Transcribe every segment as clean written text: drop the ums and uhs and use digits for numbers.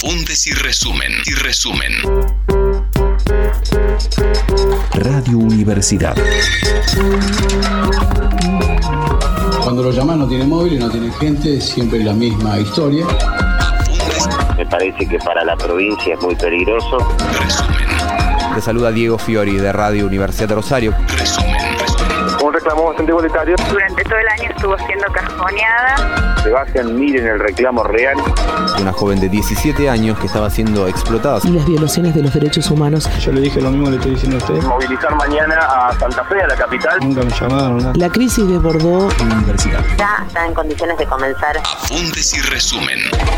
Apuntes y resumen. Radio Universidad. Cuando lo llaman no tiene móvil, no tiene gente, es siempre la misma historia. Me parece que para la provincia es muy peligroso. Resumen. Te saluda Diego Fiori de Radio Universidad de Rosario. Resumen. Un reclamo bastante igualitario. Durante todo el año estuvo siendo cajoneada. Sebastián, miren el reclamo real. Una joven de 17 años que estaba siendo explotada. Y las violaciones de los derechos humanos. Yo le dije lo mismo que le estoy diciendo a usted. Movilizar mañana a Santa Fe, a la capital. Nunca me llamaron, ¿no? La crisis desbordó. Universidad. Ya está en condiciones de comenzar. Apuntes y resumen.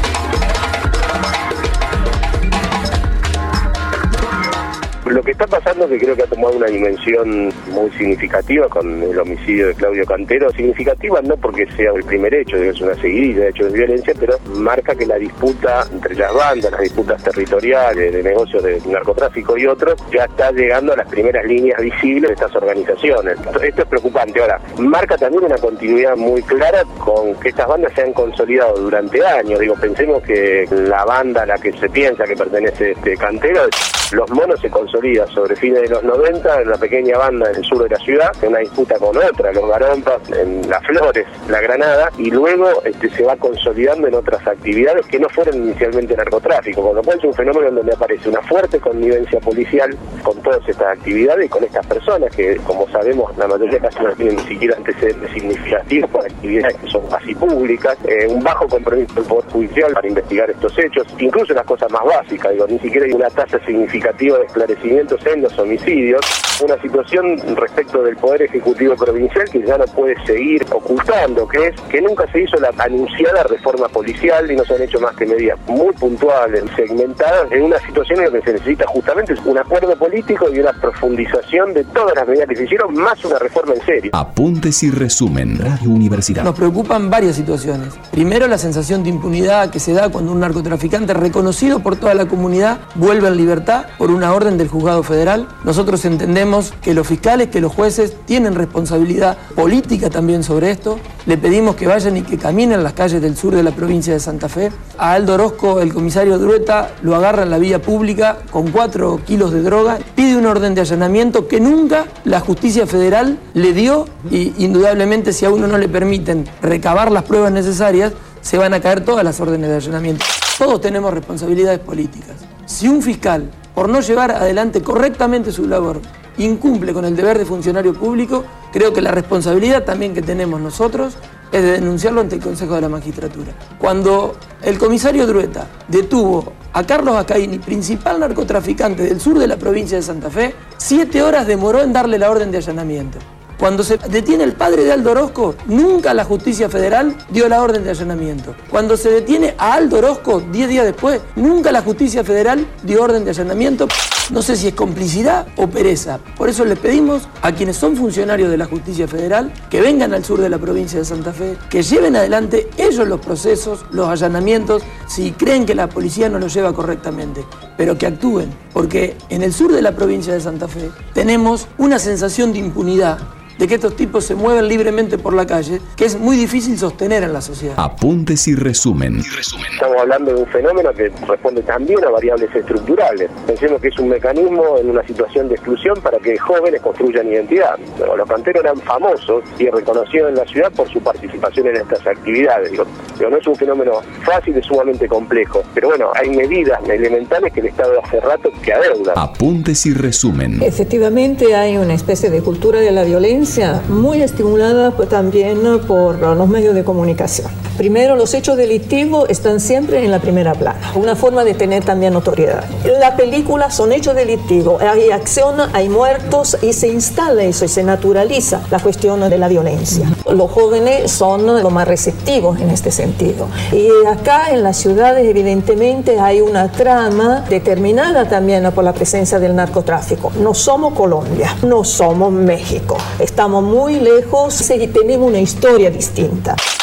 Lo que está pasando es que creo que ha tomado una dimensión muy significativa con el homicidio de Claudio Cantero. Significativa no porque sea el primer hecho, es una seguidilla de hechos de violencia, pero marca que la disputa entre las bandas, las disputas territoriales, de negocios de narcotráfico y otros, ya está llegando a las primeras líneas visibles de estas organizaciones. Esto es preocupante. Ahora, marca también una continuidad muy clara con que estas bandas se han consolidado durante años. Pensemos que la banda a la que se piensa que pertenece Cantero, Los Monos, se consolida sobre fines de los 90 en una pequeña banda en el sur de la ciudad, en una disputa con otra, los Garompas, en Las Flores, La Granada, y luego se va consolidando en otras actividades que no fueron inicialmente narcotráfico, con lo cual es un fenómeno en donde aparece una fuerte connivencia policial con todas estas actividades y con estas personas que, como sabemos, la mayoría casi no tienen ni siquiera antecedentes significativos por actividades que son casi públicas, un bajo compromiso del Poder Judicial para investigar estos hechos, incluso las cosas más básicas, ni siquiera hay una tasa significativa de esclarecimientos en los homicidios, una situación respecto del Poder Ejecutivo Provincial que ya no puede seguir ocultando, que es que nunca se hizo la anunciada reforma policial y no se han hecho más que medidas muy puntuales, segmentadas, en una situación en la que se necesita justamente un acuerdo político y una profundización de todas las medidas que se hicieron, más una reforma en serio. Apuntes y resumen. Radio Universidad. Nos preocupan varias situaciones. Primero, la sensación de impunidad que se da cuando un narcotraficante reconocido por toda la comunidad vuelve en libertad por una orden del Juzgado Federal. Nosotros entendemos que los fiscales, que los jueces tienen responsabilidad política también sobre esto. Le pedimos que vayan y que caminen las calles del sur de la provincia de Santa Fe. A Aldo Orozco, el comisario Drueta, lo agarra en la vía pública con 4 kilos de droga. Pide una orden de allanamiento que nunca la justicia federal le dio y indudablemente si a uno no le permiten recabar las pruebas necesarias, se van a caer todas las órdenes de allanamiento. Todos tenemos responsabilidades políticas. Si un fiscal, por no llevar adelante correctamente su labor, incumple con el deber de funcionario público, creo que la responsabilidad también que tenemos nosotros es de denunciarlo ante el Consejo de la Magistratura. Cuando el comisario Drueta detuvo a Carlos Acaini, principal narcotraficante del sur de la provincia de Santa Fe, 7 horas demoró en darle la orden de allanamiento. Cuando se detiene el padre de Aldo Orozco, nunca la justicia federal dio la orden de allanamiento. Cuando se detiene a Aldo Orozco 10 días después, nunca la justicia federal dio orden de allanamiento. No sé si es complicidad o pereza. Por eso les pedimos a quienes son funcionarios de la justicia federal que vengan al sur de la provincia de Santa Fe, que lleven adelante ellos los procesos, los allanamientos, si creen que la policía no los lleva correctamente, pero que actúen, porque en el sur de la provincia de Santa Fe tenemos una sensación de impunidad, de que estos tipos se mueven libremente por la calle, que es muy difícil sostener en la sociedad. Apuntes y resumen. Estamos hablando de un fenómeno que responde también a variables estructurales. Pensemos que es un mecanismo en una situación de exclusión para que jóvenes construyan identidad. Los Canteros eran famosos y reconocidos en la ciudad por su participación en estas actividades. Pero no es un fenómeno fácil, es sumamente complejo. Pero bueno, hay medidas elementales que el Estado hace rato que adeuda. Apuntes y resumen. Efectivamente hay una especie de cultura de la violencia muy estimulada también por los medios de comunicación. Primero, los hechos delictivos están siempre en la primera plana, una forma de tener también notoriedad. Las películas son hechos delictivos, hay acción, hay muertos y se instala eso y se naturaliza la cuestión de la violencia. Los jóvenes son los más receptivos en este sentido. Y acá en las ciudades evidentemente hay una trama determinada también por la presencia del narcotráfico. No somos Colombia, no somos México. Estamos muy lejos y tenemos una historia distinta.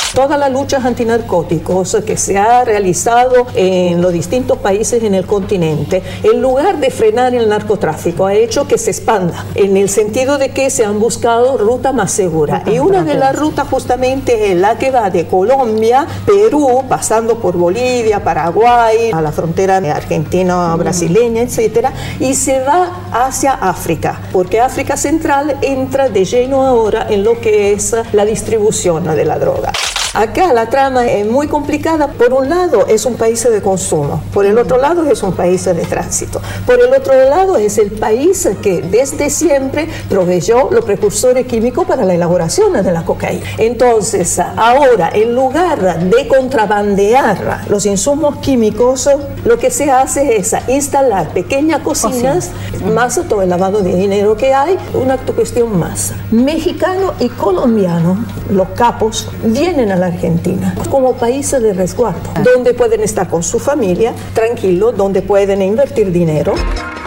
Todas las luchas antinarcóticos que se ha realizado en los distintos países en el continente, en lugar de frenar el narcotráfico, ha hecho que se expanda, en el sentido de que se han buscado rutas más seguras. Y una de las rutas justamente es la que va de Colombia, Perú, pasando por Bolivia, Paraguay, a la frontera argentina-brasileña, etcétera, y se va hacia África, porque África Central entra de lleno ahora en lo que es la distribución de la droga. Acá la trama es muy complicada. Por un lado es un país de consumo, por el otro lado es un país de tránsito, por el otro lado es el país que desde siempre proveyó los precursores químicos para la elaboración de la cocaína. Entonces ahora, en lugar de contrabandear los insumos químicos, lo que se hace es instalar pequeñas cocinas, más todo el lavado de dinero que hay, una cuestión más. Mexicano y colombiano, los capos, vienen a la Argentina como países de resguardo, donde pueden estar con su familia tranquilos, donde pueden invertir dinero.